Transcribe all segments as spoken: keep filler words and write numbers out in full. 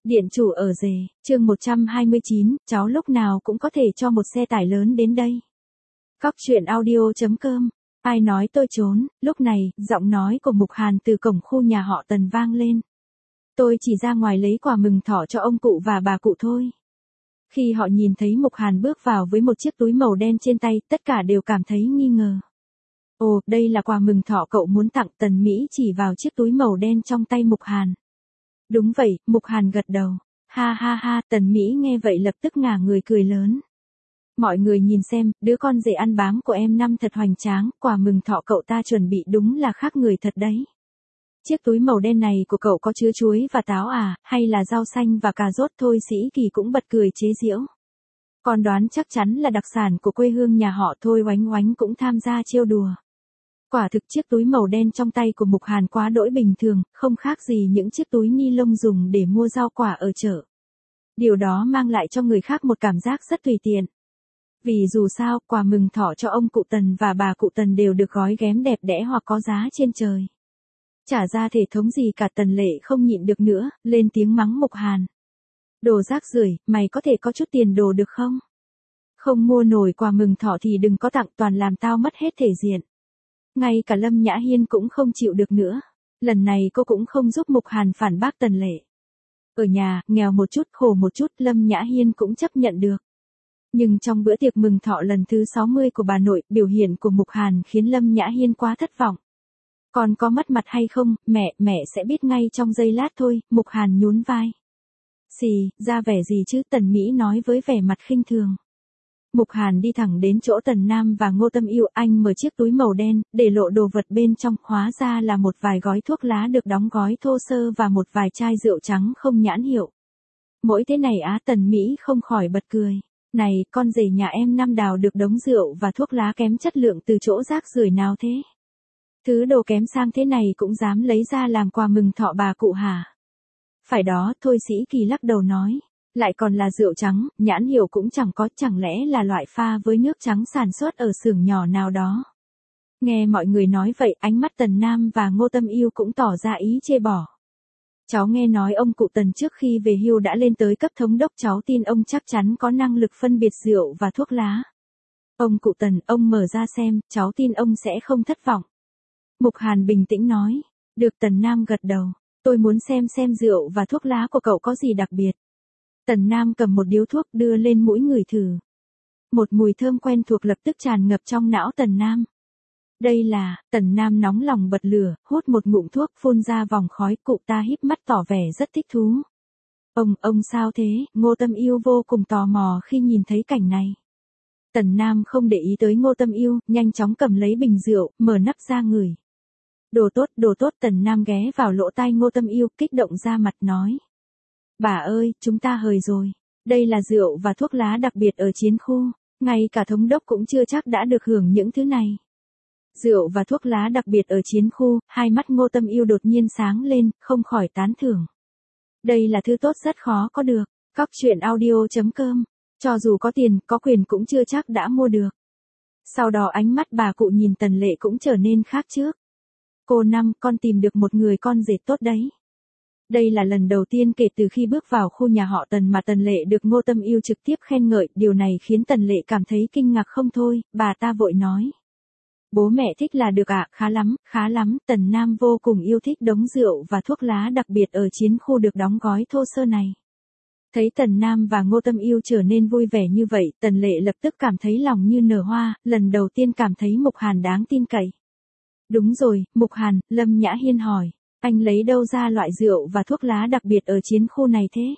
Điện chủ ở rể, chương một trăm hai mươi chín, cháu lúc nào cũng có thể cho một xe tải lớn đến đây. Cóc truyện audio chấm com, ai nói tôi trốn, lúc này, giọng nói của Mục Hàn từ cổng khu nhà họ Tần vang lên. Tôi chỉ ra ngoài lấy quà mừng thọ cho ông cụ và bà cụ thôi. Khi họ nhìn thấy Mục Hàn bước vào với một chiếc túi màu đen trên tay, tất cả đều cảm thấy nghi ngờ. Ồ, đây là quà mừng thọ cậu muốn tặng. Tần Mỹ chỉ vào chiếc túi màu đen trong tay Mục Hàn. Đúng vậy, Mục Hàn gật đầu. Ha ha ha, Tần Mỹ nghe vậy lập tức ngả người cười lớn. Mọi người nhìn xem, đứa con rể ăn bám của em năm thật hoành tráng, quà mừng thọ cậu ta chuẩn bị đúng là khác người thật đấy. Chiếc túi màu đen này của cậu có chứa chuối và táo à, hay là rau xanh và cà rốt thôi? Sĩ Kỳ cũng bật cười chế giễu. Con đoán chắc chắn là đặc sản của quê hương nhà họ thôi. Oánh Oánh cũng tham gia trêu đùa. Quả thực chiếc túi màu đen trong tay của Mục Hàn quá đỗi bình thường, không khác gì những chiếc túi ni lông dùng để mua rau quả ở chợ. Điều đó mang lại cho người khác một cảm giác rất tùy tiện. Vì dù sao, quà mừng thọ cho ông cụ Tần và bà cụ Tần đều được gói ghém đẹp đẽ hoặc có giá trên trời. Chả ra thể thống gì cả. Tần Lệ không nhịn được nữa, lên tiếng mắng Mục Hàn. Đồ rác rưởi, mày có thể có chút tiền đồ được không? Không mua nổi quà mừng thọ thì đừng có tặng, toàn làm tao mất hết thể diện. Ngay cả Lâm Nhã Hiên cũng không chịu được nữa. Lần này cô cũng không giúp Mục Hàn phản bác Tần Lệ. Ở nhà, nghèo một chút, khổ một chút, Lâm Nhã Hiên cũng chấp nhận được. Nhưng trong bữa tiệc mừng thọ lần thứ sáu mươi của bà nội, biểu hiện của Mục Hàn khiến Lâm Nhã Hiên quá thất vọng. Còn có mất mặt hay không, mẹ, mẹ sẽ biết ngay trong giây lát thôi. Mục Hàn nhún vai. Xì, ra vẻ gì chứ? Tần Mỹ nói với vẻ mặt khinh thường. Mục Hàn đi thẳng đến chỗ Tần Nam và Ngô Tâm Yêu. Anh mở chiếc túi màu đen, để lộ đồ vật bên trong, hóa ra là một vài gói thuốc lá được đóng gói thô sơ và một vài chai rượu trắng không nhãn hiệu. Mỗi thế này á? Tần Mỹ không khỏi bật cười. Này, con rể nhà em năm đào được đống rượu và thuốc lá kém chất lượng từ chỗ rác rưởi nào thế? Thứ đồ kém sang thế này cũng dám lấy ra làm quà mừng thọ bà cụ hả? Phải đó, thôi. Sĩ Kỳ lắc đầu nói. Lại còn là rượu trắng, nhãn hiệu cũng chẳng có, chẳng lẽ là loại pha với nước trắng sản xuất ở xưởng nhỏ nào đó. Nghe mọi người nói vậy, ánh mắt Tần Nam và Ngô Tâm Yêu cũng tỏ ra ý chê bỏ. Cháu nghe nói ông cụ Tần trước khi về hưu đã lên tới cấp thống đốc, cháu tin ông chắc chắn có năng lực phân biệt rượu và thuốc lá. Ông cụ Tần, ông mở ra xem, cháu tin ông sẽ không thất vọng. Mục Hàn bình tĩnh nói. Được. Tần Nam gật đầu. Tôi muốn xem xem rượu và thuốc lá của cậu có gì đặc biệt. Tần Nam cầm một điếu thuốc đưa lên mũi ngửi thử. Một mùi thơm quen thuộc lập tức tràn ngập trong não Tần Nam. Đây là, Tần Nam nóng lòng bật lửa, hút một ngụm thuốc, phun ra vòng khói. Cụ ta híp mắt tỏ vẻ rất thích thú. Ông, ông sao thế? Ngô Tâm Yêu vô cùng tò mò khi nhìn thấy cảnh này. Tần Nam không để ý tới Ngô Tâm Yêu, nhanh chóng cầm lấy bình rượu, mở nắp ra ngửi. Đồ tốt, đồ tốt. Tần Nam ghé vào lỗ tai Ngô Tâm Yêu, kích động ra mặt nói. Bà ơi, chúng ta hời rồi. Đây là rượu và thuốc lá đặc biệt ở chiến khu. Ngay cả thống đốc cũng chưa chắc đã được hưởng những thứ này. Rượu và thuốc lá đặc biệt ở chiến khu. Hai mắt Ngô Tâm Yêu đột nhiên sáng lên, không khỏi tán thưởng. Đây là thứ tốt rất khó có được. Cóc truyện audio chấm com. Cho dù có tiền, có quyền cũng chưa chắc đã mua được. Sau đó ánh mắt bà cụ nhìn Tần Lệ cũng trở nên khác trước. Cô Năm, con tìm được một người con rể tốt đấy. Đây là lần đầu tiên kể từ khi bước vào khu nhà họ Tần mà Tần Lệ được Ngô Tâm Yêu trực tiếp khen ngợi. Điều này khiến Tần Lệ cảm thấy kinh ngạc không thôi. Bà ta vội nói. Bố mẹ thích là được ạ. À, khá lắm, khá lắm. Tần Nam vô cùng yêu thích đống rượu và thuốc lá đặc biệt ở chiến khu được đóng gói thô sơ này. Thấy Tần Nam và Ngô Tâm Yêu trở nên vui vẻ như vậy, Tần Lệ lập tức cảm thấy lòng như nở hoa, lần đầu tiên cảm thấy Mục Hàn đáng tin cậy. Đúng rồi, Mục Hàn, Lâm Nhã Hiên hỏi. Anh lấy đâu ra loại rượu và thuốc lá đặc biệt ở chiến khu này thế?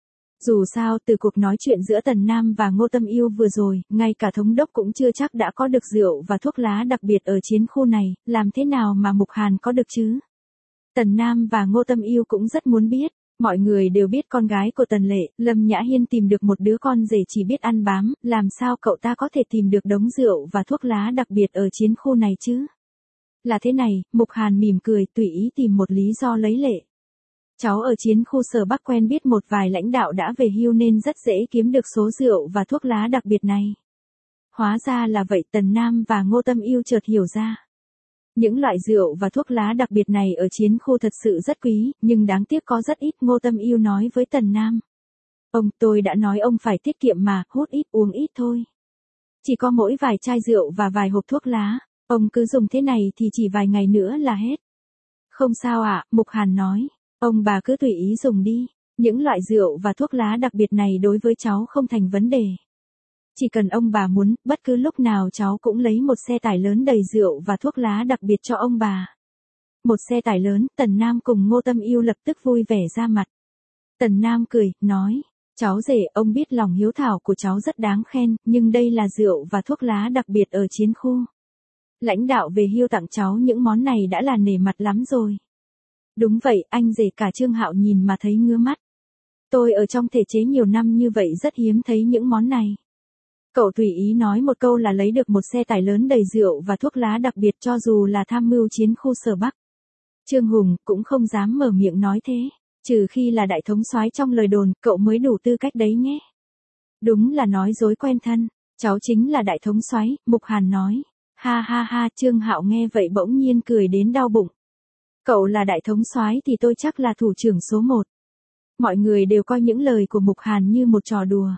Dù sao, từ cuộc nói chuyện giữa Tần Nam và Ngô Tâm Yêu vừa rồi, ngay cả thống đốc cũng chưa chắc đã có được rượu và thuốc lá đặc biệt ở chiến khu này, làm thế nào mà Mục Hàn có được chứ? Tần Nam và Ngô Tâm Yêu cũng rất muốn biết. Mọi người đều biết con gái của Tần Lệ, Lâm Nhã Hiên tìm được một đứa con rể chỉ biết ăn bám, làm sao cậu ta có thể tìm được đống rượu và thuốc lá đặc biệt ở chiến khu này chứ? Là thế này, Mục Hàn mỉm cười, tùy ý tìm một lý do lấy lệ. Cháu ở chiến khu Sở Bắc quen biết một vài lãnh đạo đã về hưu nên rất dễ kiếm được số rượu và thuốc lá đặc biệt này. Hóa ra là vậy. Tần Nam và Ngô Tâm Yêu chợt hiểu ra. Những loại rượu và thuốc lá đặc biệt này ở chiến khu thật sự rất quý, nhưng đáng tiếc có rất ít. Ngô Tâm Yêu nói với Tần Nam. Ông, tôi đã nói ông phải tiết kiệm mà, hút ít uống ít thôi. Chỉ có mỗi vài chai rượu và vài hộp thuốc lá, ông cứ dùng thế này thì chỉ vài ngày nữa là hết. Không sao ạ, Mục Hàn nói. Ông bà cứ tùy ý dùng đi. Những loại rượu và thuốc lá đặc biệt này đối với cháu không thành vấn đề. Chỉ cần ông bà muốn, bất cứ lúc nào cháu cũng lấy một xe tải lớn đầy rượu và thuốc lá đặc biệt cho ông bà. Một xe tải lớn, Tần Nam cùng Ngô Tâm Yêu lập tức vui vẻ ra mặt. Tần Nam cười, nói, cháu rể, ông biết lòng hiếu thảo của cháu rất đáng khen, nhưng đây là rượu và thuốc lá đặc biệt ở chiến khu. Lãnh đạo về hưu tặng cháu những món này đã là nể mặt lắm rồi. Đúng vậy, anh rể. Cả Trương Hạo nhìn mà thấy ngứa mắt. Tôi ở trong thể chế nhiều năm như vậy rất hiếm thấy những món này. Cậu tùy ý nói một câu là lấy được một xe tải lớn đầy rượu và thuốc lá đặc biệt, cho dù là tham mưu chiến khu Sở Bắc. Trương Hùng cũng không dám mở miệng nói thế, trừ khi là đại thống soái trong lời đồn, cậu mới đủ tư cách đấy nhé. Đúng là nói dối quen thân, cháu chính là đại thống soái, Mục Hàn nói. Ha ha ha, Trương Hạo nghe vậy bỗng nhiên cười đến đau bụng. Cậu là đại thống soái thì tôi chắc là thủ trưởng số một. Mọi người đều coi những lời của Mục Hàn như một trò đùa.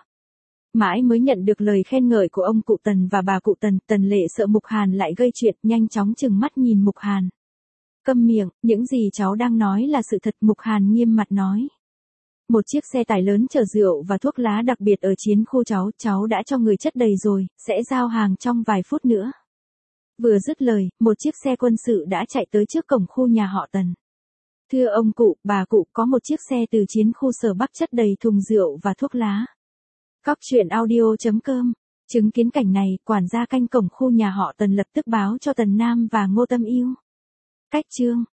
Mãi mới nhận được lời khen ngợi của ông cụ Tần và bà cụ Tần, Tần Lệ sợ Mục Hàn lại gây chuyện, nhanh chóng trừng mắt nhìn Mục Hàn. Câm miệng, những gì cháu đang nói là sự thật, Mục Hàn nghiêm mặt nói. Một chiếc xe tải lớn chở rượu và thuốc lá đặc biệt ở chiến khu cháu, cháu đã cho người chất đầy rồi, sẽ giao hàng trong vài phút nữa. Vừa dứt lời, một chiếc xe quân sự đã chạy tới trước cổng khu nhà họ Tần. Thưa ông cụ, bà cụ, có một chiếc xe từ chiến khu Sở Bắc chất đầy thùng rượu và thuốc lá. Cóc truyện audio chấm com. Chứng kiến cảnh này, quản gia canh cổng khu nhà họ Tần lập tức báo cho Tần Nam và Ngô Tâm Yêu. Cách chương